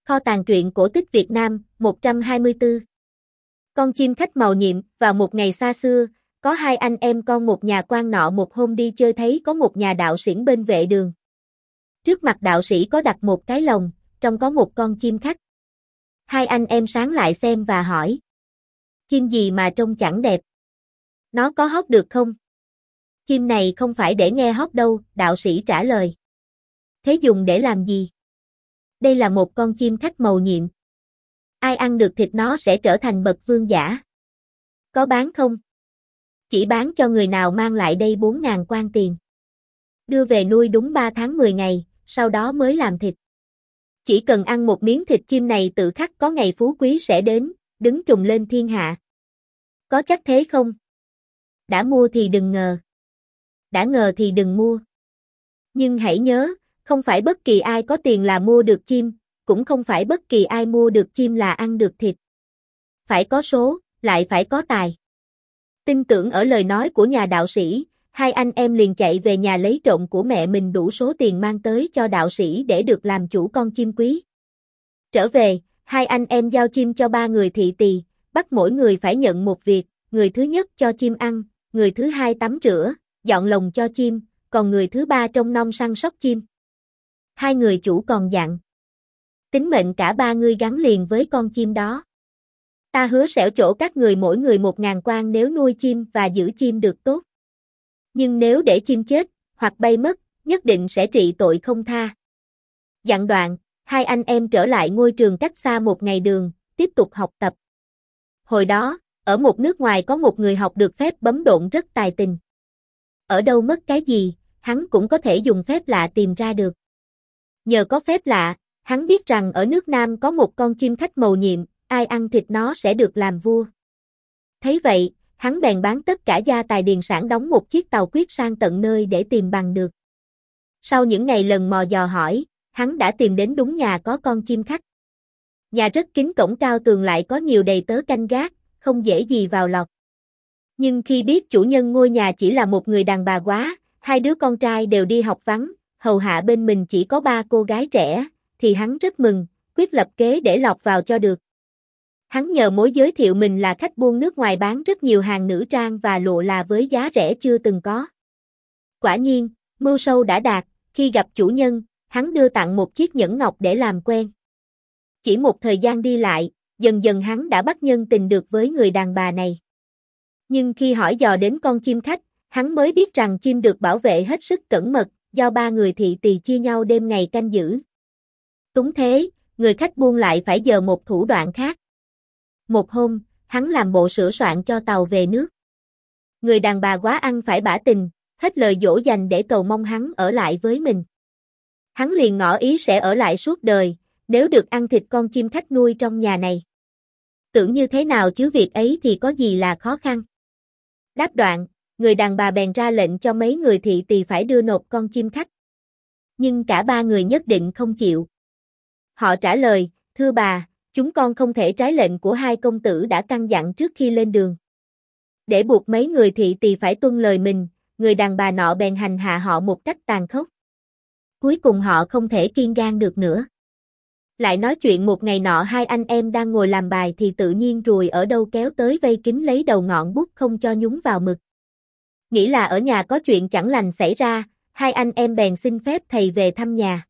Kho tàng truyện cổ tích Việt Nam, 124. Con chim khách màu nhiệm. Vào một ngày xa xưa, có hai anh em con một nhà quan nọ một hôm đi chơi thấy có một nhà đạo sĩ bên vệ đường. Trước mặt đạo sĩ có đặt một cái lồng, trong có một con chim khách. Hai anh em sáng lại xem và hỏi: chim gì mà trông chẳng đẹp? Nó có hót được không? Chim này không phải để nghe hót đâu, đạo sĩ trả lời. Thế dùng để làm gì? Đây là một con chim khách màu nhiệm. Ai ăn được thịt nó sẽ trở thành bậc vương giả. Có bán không? Chỉ bán cho người nào mang lại đây 4.000 quan tiền. Đưa về nuôi đúng 3 tháng 10 ngày, sau đó mới làm thịt. Chỉ cần ăn một miếng thịt chim này tự khắc có ngày phú quý sẽ đến, đứng trùng lên thiên hạ. Có chắc thế không? Đã mua thì đừng ngờ. Đã ngờ thì đừng mua. Nhưng hãy nhớ, không phải bất kỳ ai có tiền là mua được chim, cũng không phải bất kỳ ai mua được chim là ăn được thịt. Phải có số, lại phải có tài. Tin tưởng ở lời nói của nhà đạo sĩ, hai anh em liền chạy về nhà lấy trộm của mẹ mình đủ số tiền mang tới cho đạo sĩ để được làm chủ con chim quý. Trở về, hai anh em giao chim cho 3 người thị tỳ, bắt mỗi người phải nhận một việc, người thứ nhất cho chim ăn, người thứ hai tắm rửa, dọn lồng cho chim, còn người thứ ba trông nom săn sóc chim. Hai người chủ còn dặn: tính mệnh cả 3 ngươi gắn liền với con chim đó. Ta hứa sẽ trổ các người mỗi người 1.000 quan nếu nuôi chim và giữ chim được tốt. Nhưng nếu để chim chết, hoặc bay mất, nhất định sẽ trị tội không tha. Dặn đoạn, hai anh em trở lại ngôi trường cách xa 1 ngày đường, tiếp tục học tập. Hồi đó, ở một nước ngoài có một người học được phép bấm độn rất tài tình. Ở đâu mất cái gì, hắn cũng có thể dùng phép lạ tìm ra được. Nhờ có phép lạ, hắn biết rằng ở nước Nam có một con chim khách màu nhiệm, ai ăn thịt nó sẽ được làm vua. Thấy vậy, hắn bèn bán tất cả gia tài điền sản đóng một chiếc tàu quyết sang tận nơi để tìm bằng được. Sau những ngày lần mò dò hỏi, hắn đã tìm đến đúng nhà có con chim khách. Nhà rất kín, cổng cao tường lại có nhiều đầy tớ canh gác, không dễ gì vào lọt. Nhưng khi biết chủ nhân ngôi nhà chỉ là một người đàn bà quá, 2 đứa con trai đều đi học vắng, hầu hạ bên mình chỉ có 3 cô gái trẻ, thì hắn rất mừng, quyết lập kế để lọt vào cho được. Hắn nhờ mối giới thiệu mình là khách buôn nước ngoài bán rất nhiều hàng nữ trang và lụa là với giá rẻ chưa từng có. Quả nhiên, mưu sâu đã đạt, khi gặp chủ nhân, hắn đưa tặng một chiếc nhẫn ngọc để làm quen. Chỉ một thời gian đi lại, dần dần hắn đã bắt nhân tình được với người đàn bà này. Nhưng khi hỏi dò đến con chim khách, hắn mới biết rằng chim được bảo vệ hết sức cẩn mật, do 3 người thị tỳ chia nhau đêm ngày canh giữ. Túng thế, người khách buôn lại phải dờ một thủ đoạn khác. Một hôm, hắn làm bộ sửa soạn cho tàu về nước. Người đàn bà quá ăn phải bả tình, hết lời dỗ dành để cầu mong hắn ở lại với mình. Hắn liền ngỏ ý sẽ ở lại suốt đời, nếu được ăn thịt con chim khách nuôi trong nhà này. Tưởng như thế nào chứ việc ấy thì có gì là khó khăn. Đáp đoạn, người đàn bà bèn ra lệnh cho mấy người thị tỳ phải đưa nộp con chim khách. Nhưng cả 3 người nhất định không chịu. Họ trả lời: thưa bà, chúng con không thể trái lệnh của 2 công tử đã căn dặn trước khi lên đường. Để buộc mấy người thị tỳ phải tuân lời mình, người đàn bà nọ bèn hành hạ họ một cách tàn khốc. Cuối cùng họ không thể kiên gan được nữa. Lại nói chuyện một ngày nọ, 2 anh em đang ngồi làm bài thì tự nhiên ruồi ở đâu kéo tới vây kín lấy đầu ngọn bút không cho nhúng vào mực. Nghĩ là ở nhà có chuyện chẳng lành xảy ra, 2 anh em bèn xin phép thầy về thăm nhà.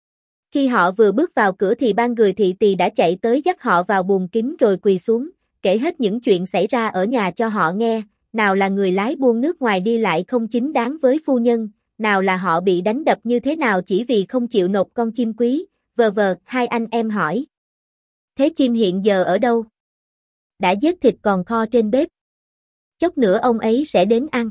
Khi họ vừa bước vào cửa thì 3 người thị tỳ đã chạy tới dắt họ vào buồng kín rồi quỳ xuống, kể hết những chuyện xảy ra ở nhà cho họ nghe, nào là người lái buôn nước ngoài đi lại không chính đáng với phu nhân, nào là họ bị đánh đập như thế nào chỉ vì không chịu nộp con chim quý, vờ. 2 anh em hỏi: thế chim hiện giờ ở đâu? Đã giết thịt còn kho trên bếp. Chốc nữa ông ấy sẽ đến ăn.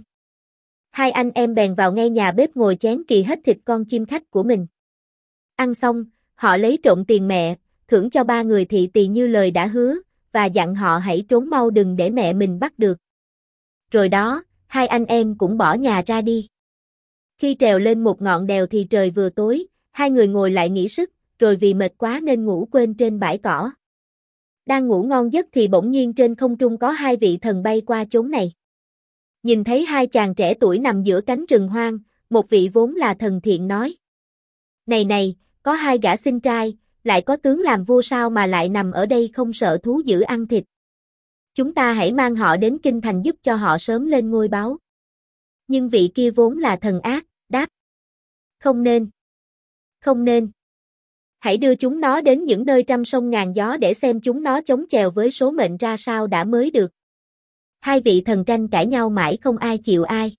2 anh em bèn vào ngay nhà bếp ngồi chén kỳ hết thịt con chim khách của mình. Ăn xong, họ lấy trộm tiền mẹ, thưởng cho 3 người thị tỳ như lời đã hứa, và dặn họ hãy trốn mau đừng để mẹ mình bắt được. Rồi đó, 2 anh em cũng bỏ nhà ra đi. Khi trèo lên một ngọn đèo thì trời vừa tối, 2 người ngồi lại nghỉ sức, rồi vì mệt quá nên ngủ quên trên bãi cỏ. Đang ngủ ngon giấc thì bỗng nhiên trên không trung có 2 vị thần bay qua chốn này. Nhìn thấy 2 chàng trẻ tuổi nằm giữa cánh rừng hoang, một vị vốn là thần thiện nói: này này, có 2 gã xinh trai, Lại có tướng làm vua sao mà lại nằm ở đây không sợ thú dữ ăn thịt. Chúng ta hãy mang họ đến kinh thành giúp cho họ sớm lên ngôi báu. Nhưng vị kia vốn là thần ác, đáp. Không nên. Không nên. Hãy đưa chúng nó đến những nơi trăm sông ngàn gió để xem chúng nó chống chèo với số mệnh ra sao đã mới được. Hai vị thần tranh cãi nhau mãi không ai chịu ai.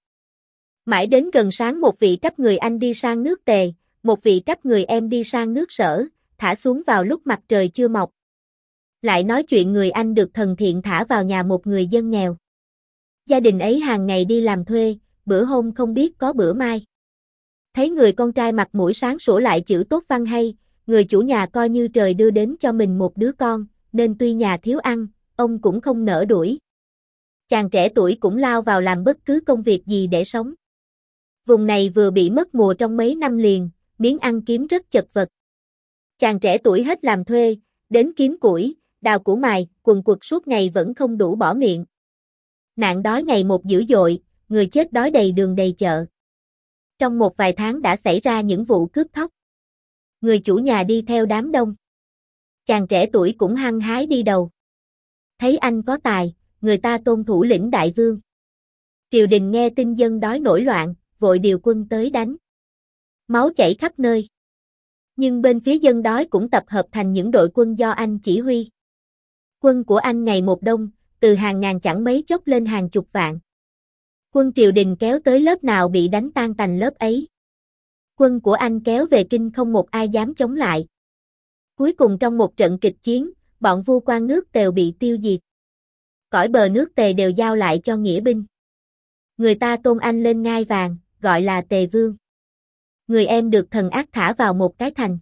Mãi đến gần sáng một vị cấp người Anh đi sang nước Tề, một vị cấp người Em đi sang nước Sở, thả xuống vào lúc mặt trời chưa mọc. Lại nói chuyện người Anh được thần thiện thả vào nhà một người dân nghèo. Gia đình ấy hàng ngày đi làm thuê, bữa hôm không biết có bữa mai. Thấy người con trai mặt mũi sáng sủa lại chữ tốt văn hay, người chủ nhà coi như trời đưa đến cho mình một đứa con, nên tuy nhà thiếu ăn, ông cũng không nỡ đuổi. Chàng trẻ tuổi cũng lao vào làm bất cứ công việc gì để sống. Vùng này vừa bị mất mùa trong mấy năm liền, miếng ăn kiếm rất chật vật. Chàng trẻ tuổi hết làm thuê, đến kiếm củi, đào củ mài, quần quật suốt ngày vẫn không đủ bỏ miệng. Nạn đói ngày một dữ dội, người chết đói đầy đường đầy chợ. Trong một vài tháng đã xảy ra những vụ cướp thóc. Người chủ nhà đi theo đám đông. Chàng trẻ tuổi cũng hăng hái đi đầu. Thấy anh có tài, người ta tôn thủ lĩnh đại vương. Triều đình nghe tin dân đói nổi loạn, vội điều quân tới đánh. Máu chảy khắp nơi. Nhưng bên phía dân đói cũng tập hợp thành những đội quân do anh chỉ huy. Quân của anh ngày một đông, từ hàng ngàn chẳng mấy chốc lên hàng chục vạn. Quân triều đình kéo tới lớp nào bị đánh tan tành lớp ấy. Quân của anh kéo về kinh không một ai dám chống lại. Cuối cùng trong một trận kịch chiến, bọn vua quan nước Tề bị tiêu diệt. Cõi bờ nước Tề đều giao lại cho nghĩa binh. Người ta tôn anh lên ngai vàng, gọi là Tề Vương. Người Em được thần ác thả vào một cái thành.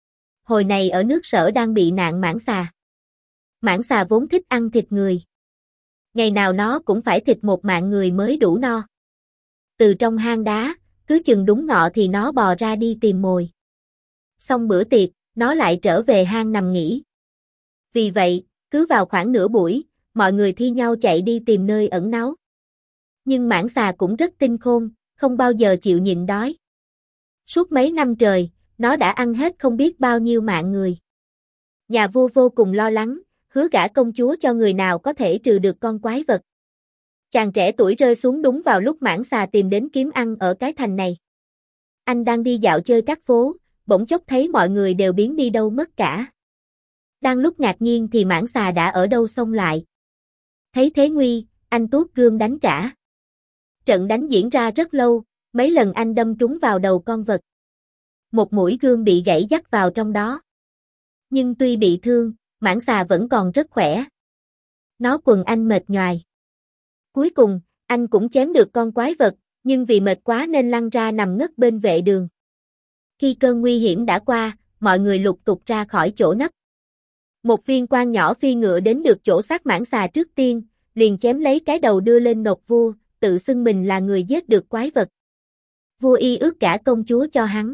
Hồi này ở nước Sở đang bị nạn mãng xà. Mãng xà vốn thích ăn thịt người. Ngày nào nó cũng phải thịt một mạng người mới đủ no. Từ trong hang đá, cứ chừng đúng ngọ thì nó bò ra đi tìm mồi. Xong bữa tiệc, nó lại trở về hang nằm nghỉ. Vì vậy, cứ vào khoảng nửa buổi, mọi người thi nhau chạy đi tìm nơi ẩn náu. Nhưng mãng xà cũng rất tinh khôn, không bao giờ chịu nhịn đói. Suốt mấy năm trời, nó đã ăn hết không biết bao nhiêu mạng người. Nhà vua vô cùng lo lắng, hứa gả công chúa cho người nào có thể trừ được con quái vật. Chàng trẻ tuổi rơi xuống đúng vào lúc mãng xà tìm đến kiếm ăn ở cái thành này. Anh đang đi dạo chơi các phố, bỗng chốc thấy mọi người đều biến đi đâu mất cả. Đang lúc ngạc nhiên thì mãng xà đã ở đâu xông lại. Thấy thế nguy, anh tuốt gươm đánh trả. Trận đánh diễn ra rất lâu, mấy lần anh đâm trúng vào đầu con vật. Một mũi gươm bị gãy dắt vào trong đó. Nhưng tuy bị thương, mãng xà vẫn còn rất khỏe. Nó quần anh mệt nhoài. Cuối cùng, anh cũng chém được con quái vật, nhưng vì mệt quá nên lăn ra nằm ngất bên vệ đường. Khi cơn nguy hiểm đã qua, mọi người lục tục ra khỏi chỗ nấp. Một viên quan nhỏ phi ngựa đến được chỗ xác mãng xà trước tiên, liền chém lấy cái đầu đưa lên nộp vua, tự xưng mình là người giết được quái vật. Vua y ước gả công chúa cho hắn.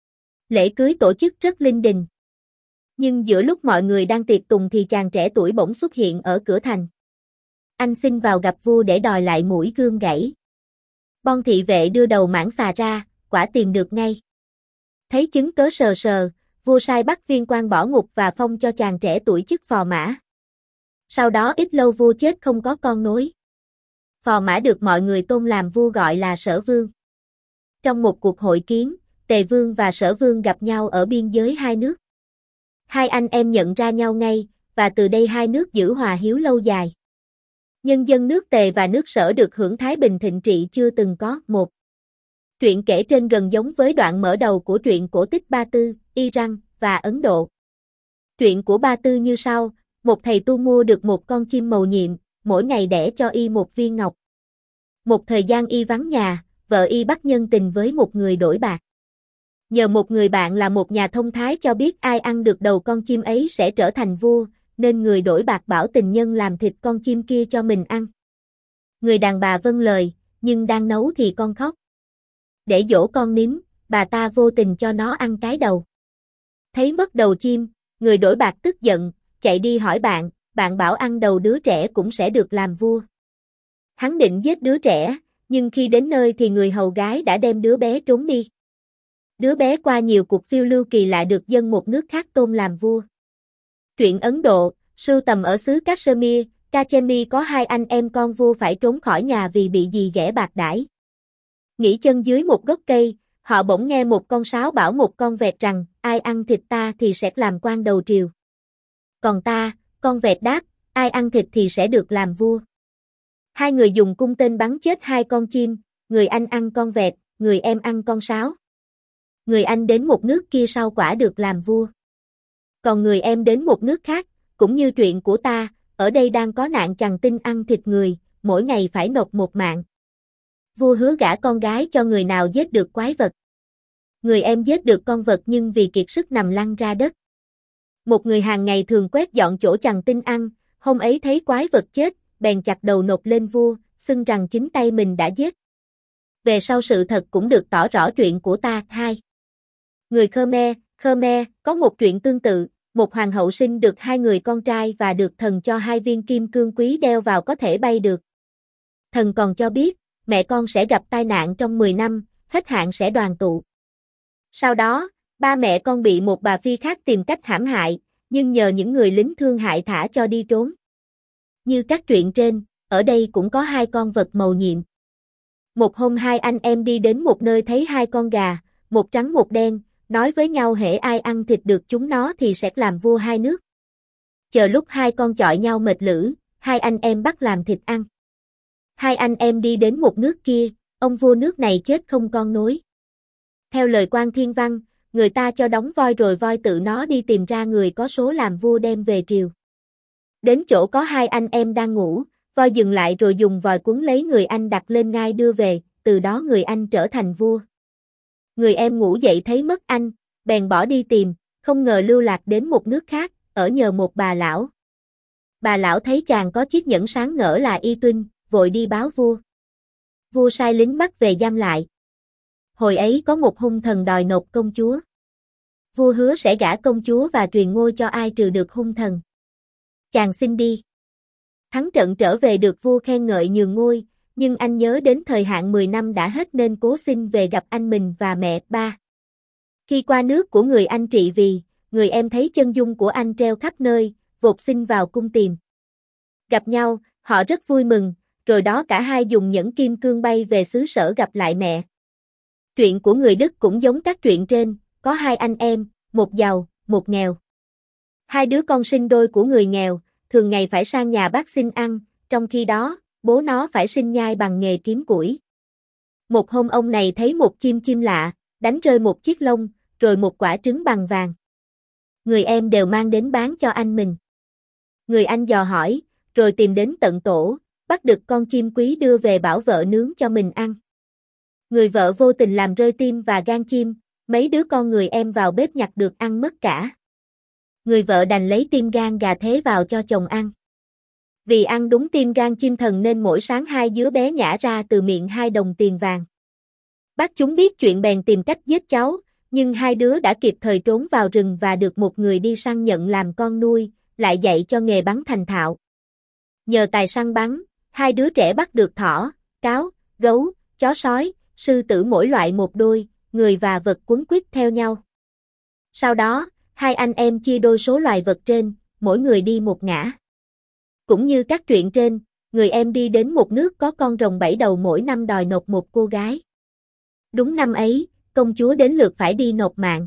Lễ cưới tổ chức rất linh đình. Nhưng giữa lúc mọi người đang tiệc tùng thì chàng trẻ tuổi bỗng xuất hiện ở cửa thành. Anh xin vào gặp vua để đòi lại mũi gươm gãy. Bon thị vệ đưa đầu mãng xà ra, quả tìm được ngay. Thấy chứng cớ sờ sờ, vua sai bắt viên quan bỏ ngục và phong cho chàng trẻ tuổi chức phò mã. Sau đó ít lâu vua chết không có con nối. Phò mã được mọi người tôn làm vua gọi là Sở Vương. Trong một cuộc hội kiến, Tề Vương và Sở Vương gặp nhau ở biên giới hai nước. Hai anh em nhận ra nhau ngay, và từ đây hai nước giữ hòa hiếu lâu dài. Nhân dân nước Tề và nước Sở được hưởng thái bình thịnh trị chưa từng có. Một truyện kể trên gần giống với đoạn mở đầu của truyện cổ tích Ba Tư, Iran và Ấn Độ. Truyện của Ba Tư như sau: một thầy tu mua được một con chim mầu nhiệm, mỗi ngày đẻ cho y một viên ngọc. Một thời gian y vắng nhà, vợ y bắt nhân tình với một người đổi bạc. Nhờ một người bạn là một nhà thông thái cho biết ai ăn được đầu con chim ấy sẽ trở thành vua, nên người đổi bạc bảo tình nhân làm thịt con chim kia cho mình ăn. Người đàn bà vâng lời, nhưng đang nấu thì con khóc. Để dỗ con nín, bà ta vô tình cho nó ăn cái đầu. Thấy mất đầu chim, người đổi bạc tức giận, chạy đi hỏi bạn, bạn bảo ăn đầu đứa trẻ cũng sẽ được làm vua. Hắn định giết đứa trẻ, nhưng khi đến nơi thì người hầu gái đã đem đứa bé trốn đi. Đứa bé qua nhiều cuộc phiêu lưu kỳ lạ được dân một nước khác tôn làm vua. Truyện Ấn Độ, sưu tầm ở xứ Kashmir, Kachemi có hai anh em con vua phải trốn khỏi nhà vì bị dì ghẻ bạc đãi. Nghỉ chân dưới một gốc cây, họ bỗng nghe một con sáo bảo một con vẹt rằng, ai ăn thịt ta thì sẽ làm quan đầu triều. Còn ta, con vẹt đáp, ai ăn thịt thì sẽ được làm vua. Hai người dùng cung tên bắn chết hai con chim, người anh ăn con vẹt, người em ăn con sáo. Người anh đến một nước kia sau quả được làm vua. Còn người em đến một nước khác, cũng như truyện của ta, ở đây đang có nạn chằn tinh ăn thịt người, mỗi ngày phải nộp một mạng. Vua hứa gả con gái cho người nào giết được quái vật. Người em giết được con vật nhưng vì kiệt sức nằm lăn ra đất. Một người hàng ngày thường quét dọn chỗ chằn tinh ăn, hôm ấy thấy quái vật chết, bèn chặt đầu nộp lên vua, xưng rằng chính tay mình đã giết. Về sau sự thật cũng được tỏ rõ truyện của ta. 2. Người Khmer, có một truyện tương tự, một hoàng hậu sinh được hai người con trai và được thần cho hai viên kim cương quý đeo vào có thể bay được. Thần còn cho biết, mẹ con sẽ gặp tai nạn trong 10 năm, hết hạn sẽ đoàn tụ. Sau đó, ba mẹ con bị một bà phi khác tìm cách hãm hại, nhưng nhờ những người lính thương hại thả cho đi trốn. Như các truyện trên, ở đây cũng có hai con vật mầu nhiệm. Một hôm hai anh em đi đến một nơi thấy hai con gà, một trắng một đen, nói với nhau hễ ai ăn thịt được chúng nó thì sẽ làm vua hai nước. Chờ lúc hai con chọi nhau mệt lử, hai anh em bắt làm thịt ăn. Hai anh em đi đến một nước kia, ông vua nước này chết không con nối. Theo lời quan thiên văn, người ta cho đóng voi rồi voi tự nó đi tìm ra người có số làm vua đem về triều. Đến chỗ có hai anh em đang ngủ, voi dừng lại rồi dùng vòi cuốn lấy người anh đặt lên ngai đưa về, từ đó người anh trở thành vua. Người em ngủ dậy thấy mất anh, bèn bỏ đi tìm, không ngờ lưu lạc đến một nước khác, ở nhờ một bà lão. Bà lão thấy chàng có chiếc nhẫn sáng ngỡ là y tuân, vội đi báo vua. Vua sai lính bắt về giam lại. Hồi ấy có một hung thần đòi nộp công chúa. Vua hứa sẽ gả công chúa và truyền ngôi cho ai trừ được hung thần. Chàng xin đi. Thắng trận trở về được vua khen ngợi nhường ngôi, nhưng anh nhớ đến thời hạn 10 năm đã hết nên cố xin về gặp anh mình và mẹ. 3. Khi qua nước của người anh trị vì, người em thấy chân dung của anh treo khắp nơi, vột xin vào cung tìm. Gặp nhau, họ rất vui mừng, rồi đó cả hai dùng nhẫn kim cương bay về xứ sở gặp lại mẹ. Truyện của người Đức cũng giống các truyện trên, có hai anh em, một giàu, một nghèo. Hai đứa con sinh đôi của người nghèo, thường ngày phải sang nhà bác xin ăn, trong khi đó, bố nó phải sinh nhai bằng nghề kiếm củi. Một hôm ông này thấy một chim lạ, đánh rơi một chiếc lông, rồi một quả trứng bằng vàng. Người em đều mang đến bán cho anh mình. Người anh dò hỏi, rồi tìm đến tận tổ, bắt được con chim quý đưa về bảo vợ nướng cho mình ăn. Người vợ vô tình làm rơi tim và gan chim, mấy đứa con người em vào bếp nhặt được ăn mất cả. Người vợ đành lấy tim gan gà thế vào cho chồng ăn. Vì ăn đúng tim gan chim thần nên mỗi sáng hai đứa bé nhả ra từ miệng 2 đồng tiền vàng. Bác chúng biết chuyện bèn tìm cách giết cháu, nhưng hai đứa đã kịp thời trốn vào rừng và được một người đi săn nhận làm con nuôi, lại dạy cho nghề bắn thành thạo. Nhờ tài săn bắn, hai đứa trẻ bắt được thỏ, cáo, gấu, chó sói, sư tử mỗi loại một đôi, người và vật quấn quýt theo nhau. Sau đó, hai anh em chia đôi số loài vật trên, mỗi người đi một ngã. Cũng như các truyện trên, người em đi đến một nước có con rồng 7 đầu mỗi năm đòi nộp một cô gái. Đúng năm ấy, công chúa đến lượt phải đi nộp mạng.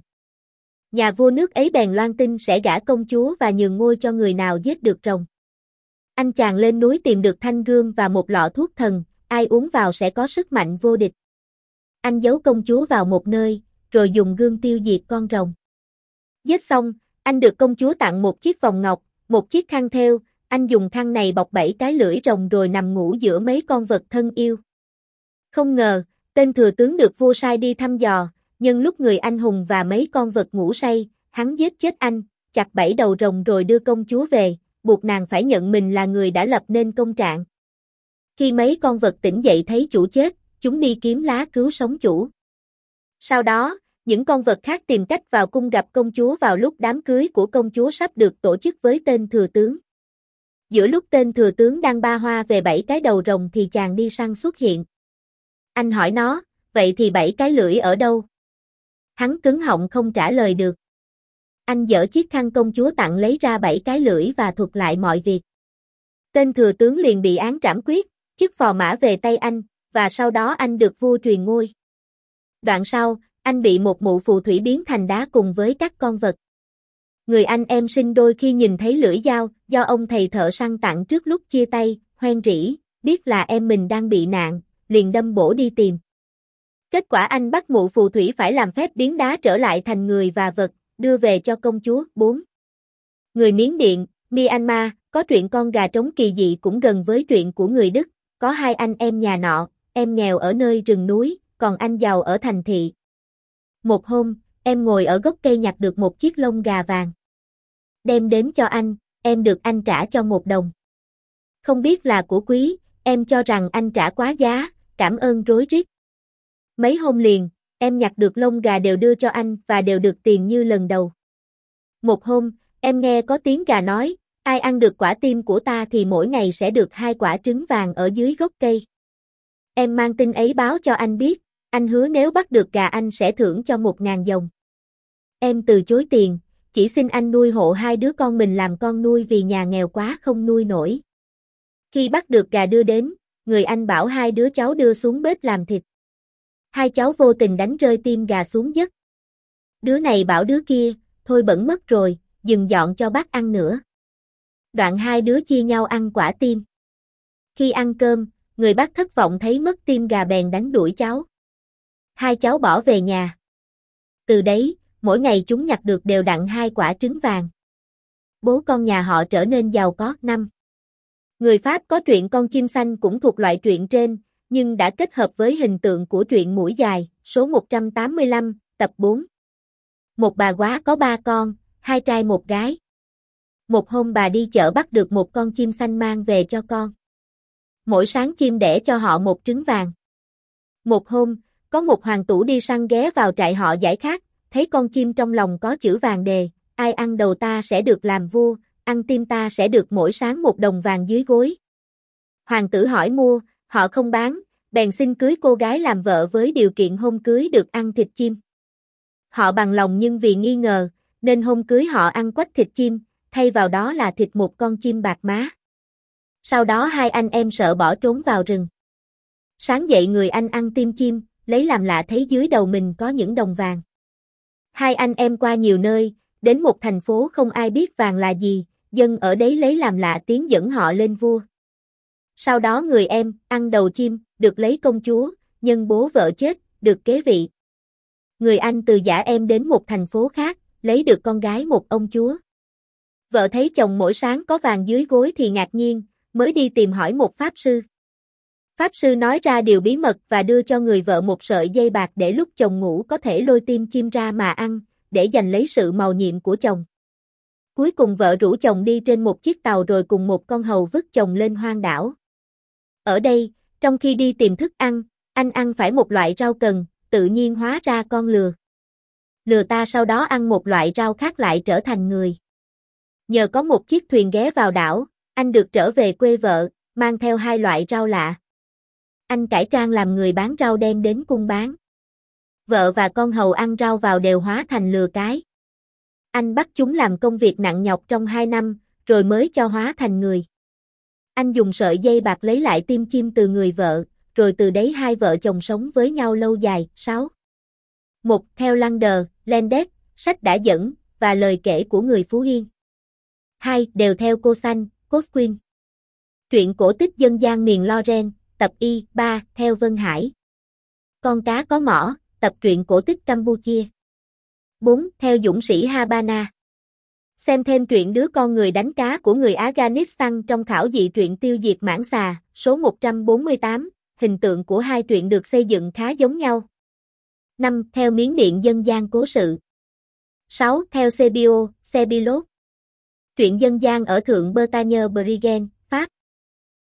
Nhà vua nước ấy bèn loan tin sẽ gả công chúa và nhường ngôi cho người nào giết được rồng. Anh chàng lên núi tìm được thanh gươm và một lọ thuốc thần, ai uống vào sẽ có sức mạnh vô địch. Anh giấu công chúa vào một nơi, rồi dùng gươm tiêu diệt con rồng. Giết xong, anh được công chúa tặng một chiếc vòng ngọc, một chiếc khăn thêu, anh dùng khăn này bọc 7 cái lưỡi rồng rồi nằm ngủ giữa mấy con vật thân yêu. Không ngờ, tên thừa tướng được vua sai đi thăm dò, nhân lúc người anh hùng và mấy con vật ngủ say, hắn giết chết anh, chặt 7 đầu rồng rồi đưa công chúa về, buộc nàng phải nhận mình là người đã lập nên công trạng. Khi mấy con vật tỉnh dậy thấy chủ chết, chúng đi kiếm lá cứu sống chủ. Sau đó, những con vật khác tìm cách vào cung gặp công chúa vào lúc đám cưới của công chúa sắp được tổ chức với tên thừa tướng. Giữa lúc tên thừa tướng đang ba hoa về 7 cái đầu rồng thì chàng đi săn xuất hiện. Anh hỏi nó, vậy thì 7 cái lưỡi ở đâu? Hắn cứng họng không trả lời được. Anh giở chiếc khăn công chúa tặng lấy ra 7 cái lưỡi và thuật lại mọi việc. Tên thừa tướng liền bị án trảm quyết, chức phò mã về tay anh, và sau đó anh được vua truyền ngôi. Đoạn sau, anh bị một mụ phù thủy biến thành đá cùng với các con vật. Người anh em sinh đôi khi nhìn thấy lưỡi dao do ông thầy thợ săn tặng trước lúc chia tay, hoen rỉ, biết là em mình đang bị nạn, liền đâm bổ đi tìm. Kết quả anh bắt mụ phù thủy phải làm phép biến đá trở lại thành người và vật, đưa về cho công chúa. 4. Người Miến Điện, Myanmar, có truyện con gà trống kỳ dị cũng gần với truyện của người Đức, có hai anh em nhà nọ, em nghèo ở nơi rừng núi, còn anh giàu ở thành thị. Một hôm, em ngồi ở gốc cây nhặt được một chiếc lông gà vàng. Đem đến cho anh, em được anh trả cho 1 đồng. Không biết là của quý, em cho rằng anh trả quá giá, cảm ơn rối rít. Mấy hôm liền, em nhặt được lông gà đều đưa cho anh và đều được tiền như lần đầu. Một hôm, em nghe có tiếng gà nói, ai ăn được quả tim của ta thì mỗi ngày sẽ được 2 quả trứng vàng ở dưới gốc cây. Em mang tin ấy báo cho anh biết, anh hứa nếu bắt được gà anh sẽ thưởng cho 1.000 đồng. Em từ chối tiền, chỉ xin anh nuôi hộ 2 đứa con mình làm con nuôi vì nhà nghèo quá không nuôi nổi. Khi bắt được gà đưa đến, người anh bảo 2 đứa cháu đưa xuống bếp làm thịt. 2 cháu vô tình đánh rơi tim gà xuống giấc. Đứa này bảo đứa kia, thôi bẩn mất rồi, dừng dọn cho bác ăn nữa. Đoạn 2 đứa chia nhau ăn quả tim. Khi ăn cơm, người bác thất vọng thấy mất tim gà bèn đánh đuổi cháu. 2 cháu bỏ về nhà. Từ đấy, mỗi ngày chúng nhặt được đều đặn 2 quả trứng vàng. Bố con nhà họ trở nên giàu có. 5. Người Pháp có truyện con chim xanh cũng thuộc loại truyện trên, nhưng đã kết hợp với hình tượng của truyện Mũi Dài, số 185, tập 4. Một bà góa có 3 con, 2 trai 1 gái. Một hôm bà đi chợ bắt được một con chim xanh mang về cho con. Mỗi sáng chim đẻ cho họ 1 trứng vàng. Một hôm, có một hoàng tử đi săn ghé vào trại họ giải khát, thấy con chim trong lòng có chữ vàng đề, ai ăn đầu ta sẽ được làm vua, ăn tim ta sẽ được mỗi sáng 1 đồng vàng dưới gối. Hoàng tử hỏi mua, họ không bán, bèn xin cưới cô gái làm vợ với điều kiện hôm cưới được ăn thịt chim. Họ bằng lòng nhưng vì nghi ngờ, nên hôm cưới họ ăn quách thịt chim, thay vào đó là thịt một con chim bạc má. Sau đó 2 anh em sợ bỏ trốn vào rừng. Sáng dậy người anh ăn tim chim, lấy làm lạ thấy dưới đầu mình có những đồng vàng. 2 anh em qua nhiều nơi, đến một thành phố không ai biết vàng là gì, dân ở đấy lấy làm lạ tiến dẫn họ lên vua. Sau đó người em, ăn đầu chim, được lấy công chúa, nhân bố vợ chết, được kế vị. Người anh từ giả em đến một thành phố khác, lấy được con gái một ông chúa. Vợ thấy chồng mỗi sáng có vàng dưới gối thì ngạc nhiên, mới đi tìm hỏi một pháp sư. Pháp sư nói ra điều bí mật và đưa cho người vợ một sợi dây bạc để lúc chồng ngủ có thể lôi tim chim ra mà ăn, để giành lấy sự mầu nhiệm của chồng. Cuối cùng vợ rủ chồng đi trên một chiếc tàu rồi cùng một con hầu vứt chồng lên hoang đảo. Ở đây, trong khi đi tìm thức ăn, anh ăn phải một loại rau cần, tự nhiên hóa ra con lừa. Lừa ta sau đó ăn một loại rau khác lại trở thành người. Nhờ có một chiếc thuyền ghé vào đảo, anh được trở về quê vợ, mang theo 2 loại rau lạ. Anh cải trang làm người bán rau đem đến cung bán. Vợ và con hầu ăn rau vào đều hóa thành lừa cái. Anh bắt chúng làm công việc nặng nhọc trong 2 năm, rồi mới cho hóa thành người. Anh dùng sợi dây bạc lấy lại tim chim từ người vợ, rồi từ đấy 2 vợ chồng sống với nhau lâu dài. 6. 1. Theo Lander, Landes, sách đã dẫn, và lời kể của người Phú Yên. 2. Đều theo cô Xanh, Cosquin. Truyện cổ tích dân gian miền Loren, tập Y. 3. Theo Vân Hải. Con cá có mỏ, tập truyện cổ tích Campuchia. 4. Theo dũng sĩ Habana. Xem thêm truyện Đứa con người đánh cá của người Afghanistan trong khảo dị truyện Tiêu diệt mãng xà, số 148, hình tượng của 2 truyện được xây dựng khá giống nhau. 5. Theo Miến Điện dân gian cố sự. 6. Theo Sebio, Sebilot. Truyện dân gian ở Thượng Bretagne Brigen,